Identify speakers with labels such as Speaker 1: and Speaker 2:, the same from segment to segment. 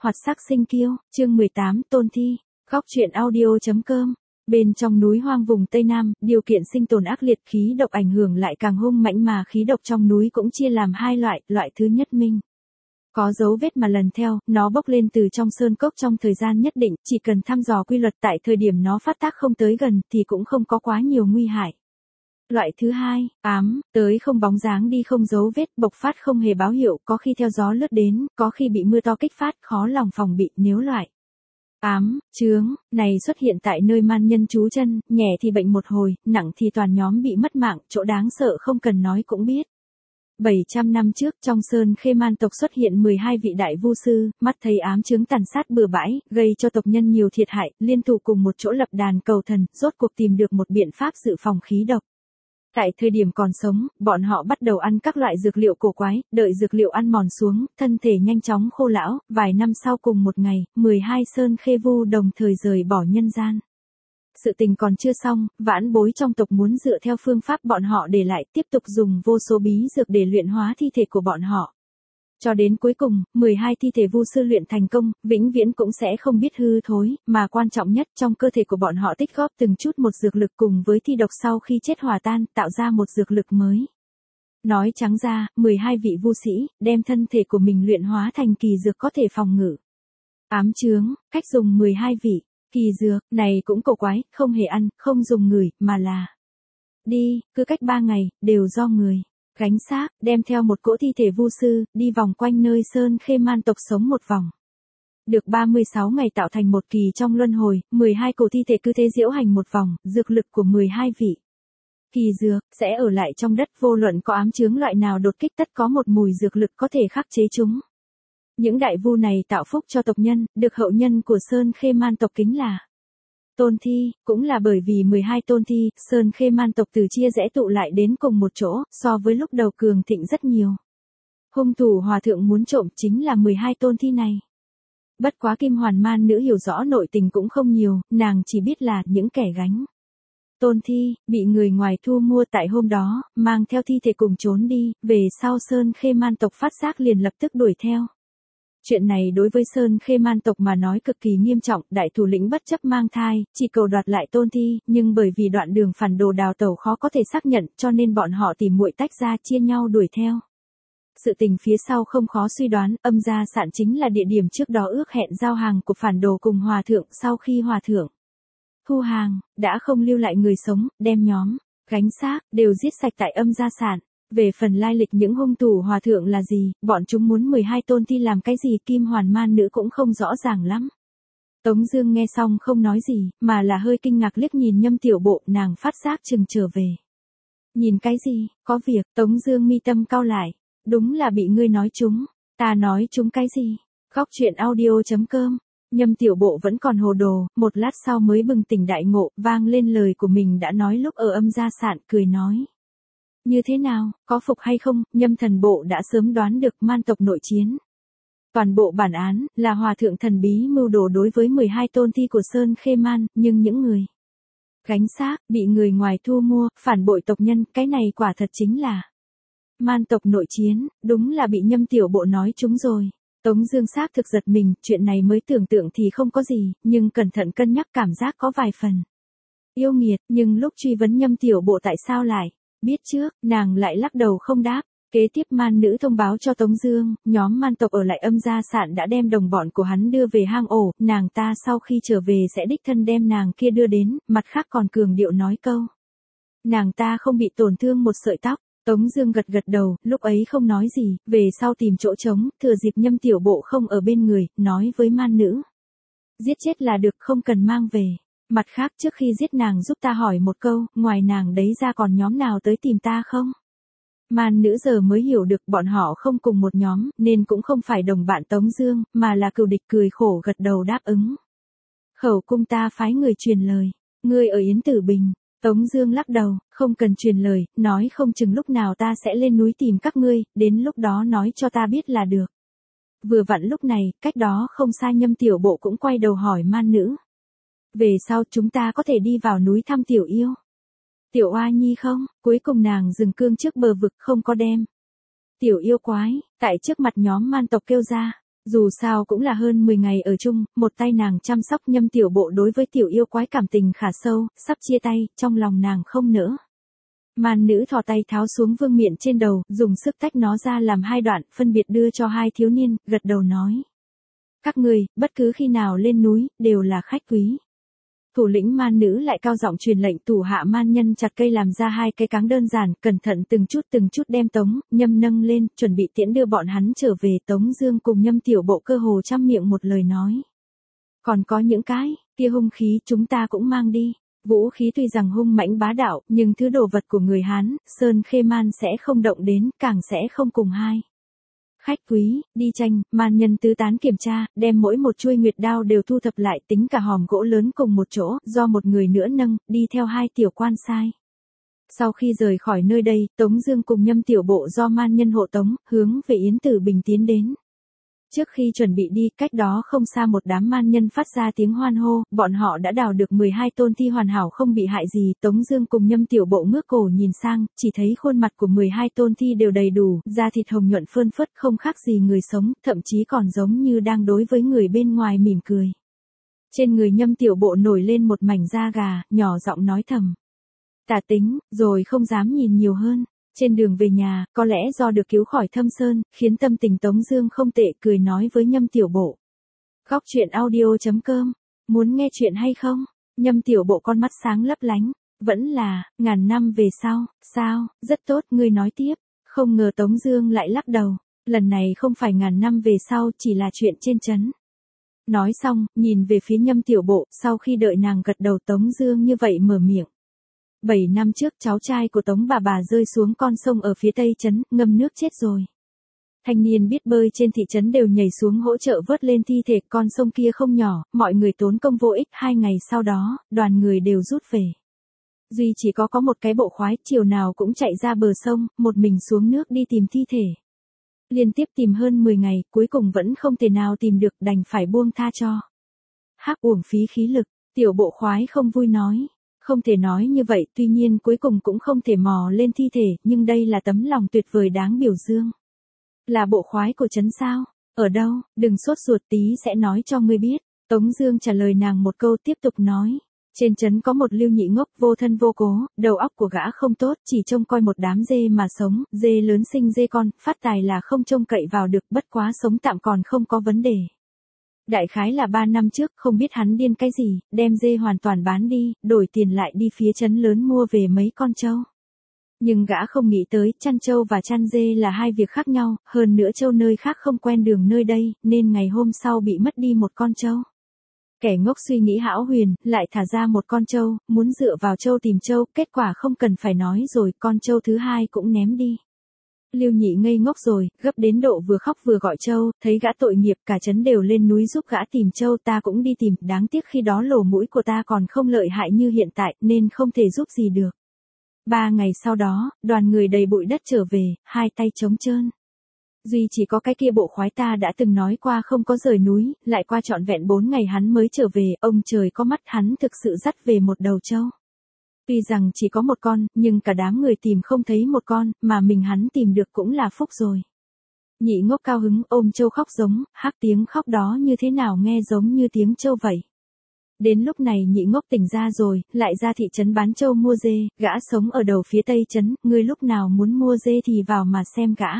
Speaker 1: Hoạt sắc sinh kiêu, chương 18, Tôn Thi, góc truyện audio.com. Bên trong núi hoang vùng Tây Nam, điều kiện sinh tồn ác liệt, khí độc ảnh hưởng lại càng hung mãnh, mà khí độc trong núi cũng chia làm hai loại, loại thứ nhất minh. Có dấu vết mà lần theo, nó bốc lên từ trong sơn cốc trong thời gian nhất định, chỉ cần thăm dò quy luật tại thời điểm nó phát tác không tới gần thì cũng không có quá nhiều nguy hại. Loại thứ hai, ám, tới không bóng dáng đi không dấu vết, bộc phát không hề báo hiệu, có khi theo gió lướt đến, có khi bị mưa to kích phát, khó lòng phòng bị. Nếu loại ám, chướng, này xuất hiện tại nơi man nhân trú chân, nhẹ thì bệnh một hồi, nặng thì toàn nhóm bị mất mạng, chỗ đáng sợ không cần nói cũng biết. 700 năm trước, trong sơn khê man tộc xuất hiện 12 vị đại vu sư, mắt thấy ám chướng tàn sát bừa bãi, gây cho tộc nhân nhiều thiệt hại, liên thủ cùng một chỗ lập đàn cầu thần, rốt cuộc tìm được một biện pháp dự phòng khí độc. Tại thời điểm còn sống, bọn họ bắt đầu ăn các loại dược liệu cổ quái, đợi dược liệu ăn mòn xuống, thân thể nhanh chóng khô lão, vài năm sau cùng một ngày, 12 sơn khê vu đồng thời rời bỏ nhân gian. Sự tình còn chưa xong, vãn bối trong tộc muốn dựa theo phương pháp bọn họ để lại, tiếp tục dùng vô số bí dược để luyện hóa thi thể của bọn họ. Cho đến cuối cùng, 12 thi thể vu sư luyện thành công, vĩnh viễn cũng sẽ không biết hư thối, mà quan trọng nhất trong cơ thể của bọn họ tích góp từng chút một dược lực cùng với thi độc sau khi chết hòa tan, tạo ra một dược lực mới. Nói trắng ra, 12 vị vu sĩ, đem thân thể của mình luyện hóa thành kỳ dược có thể phòng ngự. Ám chướng, cách dùng 12 vị, kỳ dược, này cũng cổ quái, không hề ăn, không dùng ngửi, mà là đi, cứ cách 3 ngày, đều do người gánh xác, đem theo một cỗ thi thể vu sư, đi vòng quanh nơi sơn khê man tộc sống một vòng. Được 36 ngày tạo thành một kỳ trong luân hồi, 12 cổ thi thể cứ thế diễu hành một vòng, dược lực của 12 vị kỳ dược sẽ ở lại trong đất, vô luận có ám chướng loại nào đột kích tất có một mùi dược lực có thể khắc chế chúng. Những đại vu này tạo phúc cho tộc nhân, được hậu nhân của sơn khê man tộc kính là Tôn Thi, cũng là bởi vì 12 tôn thi, sơn khê man tộc từ chia rẽ tụ lại đến cùng một chỗ, so với lúc đầu cường thịnh rất nhiều. Hung thủ hòa thượng muốn trộm chính là 12 tôn thi này. Bất quá Kim Hoàn Man nữ hiểu rõ nội tình cũng không nhiều, nàng chỉ biết là những kẻ gánh tôn thi, bị người ngoài thu mua tại hôm đó, mang theo thi thể cùng trốn đi, về sau sơn khê man tộc phát giác liền lập tức đuổi theo. Chuyện này đối với sơn khê man tộc mà nói cực kỳ nghiêm trọng, đại thủ lĩnh bất chấp mang thai, chỉ cầu đoạt lại tôn thi, nhưng bởi vì đoạn đường phản đồ đào tẩu khó có thể xác nhận, cho nên bọn họ tìm muội tách ra chia nhau đuổi theo. Sự tình phía sau không khó suy đoán, Âm Gia Sạn chính là địa điểm trước đó ước hẹn giao hàng của phản đồ cùng hòa thượng, sau khi hòa thượng thu hàng, đã không lưu lại người sống, đem nhóm gánh xác đều giết sạch tại Âm Gia Sạn. Về phần lai lịch những hung thủ hòa thượng là gì, bọn chúng muốn 12 tôn thi làm cái gì, Kim Hoàn Man nữ cũng không rõ ràng lắm. Tống Dương nghe xong không nói gì, mà là hơi kinh ngạc liếc nhìn Nhâm Tiểu Bộ, nàng phát giác chừng trở về. Nhìn cái gì, có việc, Tống Dương mi tâm cau lại, đúng là bị ngươi nói chúng, ta nói chúng cái gì, góc truyện audio.com. Nhâm Tiểu Bộ vẫn còn hồ đồ, một lát sau mới bừng tỉnh đại ngộ, vang lên lời của mình đã nói lúc ở Âm Gia Sạn, cười nói. Như thế nào, có phục hay không, Nhâm Thần Bộ đã sớm đoán được man tộc nội chiến. Toàn bộ bản án, là hòa thượng thần bí mưu đồ đối với 12 tôn thi của Sơn Khê Man, nhưng những người gánh xác, bị người ngoài thu mua, phản bội tộc nhân, cái này quả thật chính là man tộc nội chiến, đúng là bị Nhâm Tiểu Bộ nói chúng rồi. Tống Dương xác thực giật mình, chuyện này mới tưởng tượng thì không có gì, nhưng cẩn thận cân nhắc cảm giác có vài phần yêu nghiệt, nhưng lúc truy vấn Nhâm Tiểu Bộ tại sao lại biết trước, nàng lại lắc đầu không đáp. Kế tiếp man nữ thông báo cho Tống Dương, nhóm man tộc ở lại Âm Gia Sạn đã đem đồng bọn của hắn đưa về hang ổ, nàng ta sau khi trở về sẽ đích thân đem nàng kia đưa đến, mặt khác còn cường điệu nói câu. Nàng ta không bị tổn thương một sợi tóc. Tống Dương gật gật đầu, lúc ấy không nói gì, về sau tìm chỗ trống, thừa dịp Nhâm Tiểu Bộ không ở bên người, nói với man nữ. Giết chết là được, không cần mang về. Mặt khác trước khi giết nàng giúp ta hỏi một câu, ngoài nàng đấy ra còn nhóm nào tới tìm ta không? Man nữ giờ mới hiểu được bọn họ không cùng một nhóm, nên cũng không phải đồng bạn Tống Dương, mà là cừu địch, cười khổ gật đầu đáp ứng. Khẩu cung ta phái người truyền lời, ngươi ở Yến Tử Bình. Tống Dương lắc đầu, không cần truyền lời, nói không chừng lúc nào ta sẽ lên núi tìm các ngươi, đến lúc đó nói cho ta biết là được. Vừa vặn lúc này, cách đó không xa Nhâm Tiểu Bộ cũng quay đầu hỏi man nữ. Về sau chúng ta có thể đi vào núi thăm Tiểu Yêu Tiểu Oa Nhi không? Cuối cùng nàng dừng cương trước bờ vực, không có đem Tiểu Yêu Quái tại trước mặt nhóm man tộc kêu ra. Dù sao cũng là hơn 10 ngày ở chung, một tay nàng chăm sóc Nhâm Tiểu Bộ đối với tiểu yêu quái cảm tình khả sâu, sắp chia tay, trong lòng nàng không nỡ. Man nữ thò tay tháo xuống vương miện trên đầu, dùng sức tách nó ra làm hai đoạn, phân biệt đưa cho hai thiếu niên, gật đầu nói. Các người, bất cứ khi nào lên núi, đều là khách quý. Thủ lĩnh man nữ lại cao giọng truyền lệnh thủ hạ man nhân chặt cây làm ra hai cái cáng đơn giản, cẩn thận từng chút đem Tống, Nhâm nâng lên, chuẩn bị tiễn đưa bọn hắn trở về. Tống Dương cùng Nhâm Tiểu Bộ cơ hồ trăm miệng một lời nói. Còn có những cái, kia hung khí chúng ta cũng mang đi. Vũ khí tuy rằng hung mãnh bá đạo, nhưng thứ đồ vật của người Hán, Sơn Khê Man sẽ không động đến, càng sẽ không cùng hai. Khách quý, đi tranh, man nhân tứ tán kiểm tra, đem mỗi một chuôi nguyệt đao đều thu thập lại, tính cả hòm gỗ lớn cùng một chỗ, do một người nữa nâng, đi theo hai tiểu quan sai. Sau khi rời khỏi nơi đây, Tống Dương cùng Nhâm Tiểu Bộ do man nhân hộ tống, hướng về Yến Tử Bình tiến đến. Trước khi chuẩn bị đi, cách đó không xa một đám man nhân phát ra tiếng hoan hô, bọn họ đã đào được 12 tôn thi hoàn hảo không bị hại gì. Tống Dương cùng Nhâm Tiểu Bộ ngước cổ nhìn sang, chỉ thấy khuôn mặt của 12 tôn thi đều đầy đủ, da thịt hồng nhuận phơn phất không khác gì người sống, thậm chí còn giống như đang đối với người bên ngoài mỉm cười. Trên người Nhâm Tiểu Bộ nổi lên một mảnh da gà, nhỏ giọng nói thầm. Tả tính, rồi không dám nhìn nhiều hơn. Trên đường về nhà, có lẽ do được cứu khỏi thâm sơn, khiến tâm tình Tống Dương không tệ, cười nói với Nhâm Tiểu Bộ. Góc truyện audio.com, muốn nghe chuyện hay không? Nhâm Tiểu Bộ con mắt sáng lấp lánh, vẫn là, ngàn năm về sau, sao, rất tốt, ngươi nói tiếp. Không ngờ Tống Dương lại lắc đầu, lần này không phải ngàn năm về sau, chỉ là chuyện trên trấn. Nói xong, nhìn về phía Nhâm Tiểu Bộ, sau khi đợi nàng gật đầu Tống Dương như vậy mở miệng. 7 năm trước cháu trai của Tống bà rơi xuống con sông ở phía tây trấn, ngâm nước chết rồi. Thanh niên biết bơi trên thị trấn đều nhảy xuống hỗ trợ vớt lên thi thể, con sông kia không nhỏ, mọi người tốn công vô ích. 2 ngày sau đó, đoàn người đều rút về. Duy chỉ có một cái bộ khoái, chiều nào cũng chạy ra bờ sông, một mình xuống nước đi tìm thi thể. Liên tiếp tìm hơn 10 ngày, cuối cùng vẫn không thể nào tìm được, đành phải buông tha cho. Hắc uổng phí khí lực, tiểu bộ khoái không vui nói. Không thể nói như vậy, tuy nhiên cuối cùng cũng không thể mò lên thi thể, nhưng đây là tấm lòng tuyệt vời đáng biểu dương. Là bộ khoái của trấn sao? Ở đâu? Đừng sốt ruột, tí sẽ nói cho ngươi biết. Tống Dương trả lời nàng một câu, tiếp tục nói. Trên trấn có một Lưu Nhị ngốc, vô thân vô cố, đầu óc của gã không tốt, chỉ trông coi một đám dê mà sống, dê lớn sinh dê con, phát tài là không trông cậy vào được, bất quá sống tạm còn không có vấn đề. Đại khái là 3 năm trước, không biết hắn điên cái gì, đem dê hoàn toàn bán đi, đổi tiền lại đi phía trấn lớn mua về mấy con trâu. Nhưng gã không nghĩ tới, chăn trâu và chăn dê là hai việc khác nhau, hơn nữa trâu nơi khác không quen đường nơi đây, nên ngày hôm sau bị mất đi một con trâu. Kẻ ngốc suy nghĩ hão huyền, lại thả ra một con trâu, muốn dựa vào trâu tìm trâu, kết quả không cần phải nói rồi, con trâu thứ hai cũng ném đi. Lưu Nhị ngây ngốc rồi, gấp đến độ vừa khóc vừa gọi trâu, thấy gã tội nghiệp, cả trấn đều lên núi giúp gã tìm trâu, ta cũng đi tìm, đáng tiếc khi đó lỗ mũi của ta còn không lợi hại như hiện tại, nên không thể giúp gì được. 3 ngày sau đó, đoàn người đầy bụi đất trở về, hai tay trống trơn. Duy chỉ có cái kia bộ khoái ta đã từng nói qua không có rời núi, lại qua trọn vẹn 4 ngày hắn mới trở về, ông trời có mắt, hắn thực sự dắt về một đầu trâu. Tuy rằng chỉ có một con, nhưng cả đám người tìm không thấy một con, mà mình hắn tìm được cũng là phúc rồi. Nhị ngốc cao hứng ôm trâu khóc giống, hắc tiếng khóc đó như thế nào nghe giống như tiếng trâu vậy. Đến lúc này nhị ngốc tỉnh ra rồi, lại ra thị trấn bán trâu mua dê, gã sống ở đầu phía tây trấn, ngươi lúc nào muốn mua dê thì vào mà xem gã.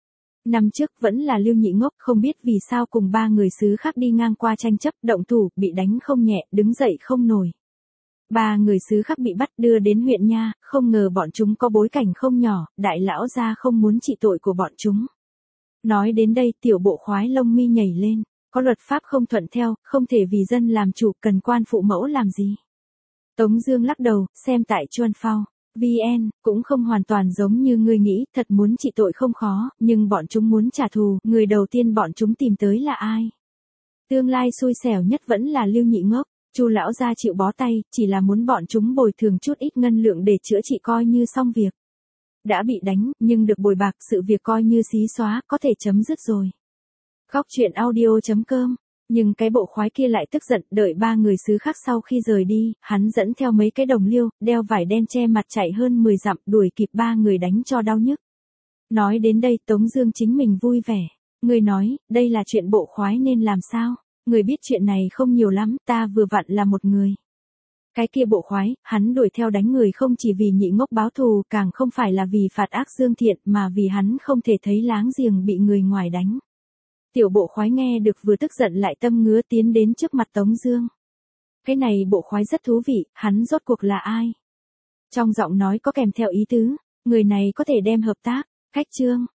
Speaker 1: Năm trước vẫn là Lưu Nhị ngốc, không biết vì sao cùng 3 người xứ khác đi ngang qua tranh chấp, động thủ, bị đánh không nhẹ, đứng dậy không nổi. 3 người xứ khác bị bắt đưa đến huyện nha, không ngờ bọn chúng có bối cảnh không nhỏ, đại lão gia không muốn trị tội của bọn chúng. Nói đến đây, tiểu bộ khoái lông mi nhảy lên, có luật pháp không thuận theo, không thể vì dân làm chủ, cần quan phụ mẫu làm gì. Tống Dương lắc đầu, xem tại Chuan Phao, VN, cũng không hoàn toàn giống như ngươi nghĩ, thật muốn trị tội không khó, nhưng bọn chúng muốn trả thù, người đầu tiên bọn chúng tìm tới là ai? Tương lai xui xẻo nhất vẫn là Lưu Nhị ngốc. Chu lão gia chịu bó tay, chỉ là muốn bọn chúng bồi thường chút ít ngân lượng để chữa trị coi như xong việc. Đã bị đánh, nhưng được bồi bạc, sự việc coi như xí xóa, có thể chấm dứt rồi. Góc truyện audio.com, nhưng cái bộ khoái kia lại tức giận, đợi 3 người xứ khác sau khi rời đi, hắn dẫn theo mấy cái đồng liêu, đeo vải đen che mặt chạy hơn 10 dặm, đuổi kịp 3 người đánh cho đau nhức. Nói đến đây Tống Dương chính mình vui vẻ. Người nói, đây là chuyện bộ khoái nên làm sao? Người biết chuyện này không nhiều lắm, ta vừa vặn là một người. Cái kia bộ khoái, hắn đuổi theo đánh người không chỉ vì nhị ngốc báo thù, càng không phải là vì phạt ác dương thiện, mà vì hắn không thể thấy láng giềng bị người ngoài đánh. Tiểu bộ khoái nghe được vừa tức giận lại tâm ngứa tiến đến trước mặt Tống Dương. Cái này bộ khoái rất thú vị, hắn rốt cuộc là ai? Trong giọng nói có kèm theo ý tứ, người này có thể đem hợp tác, khách trương,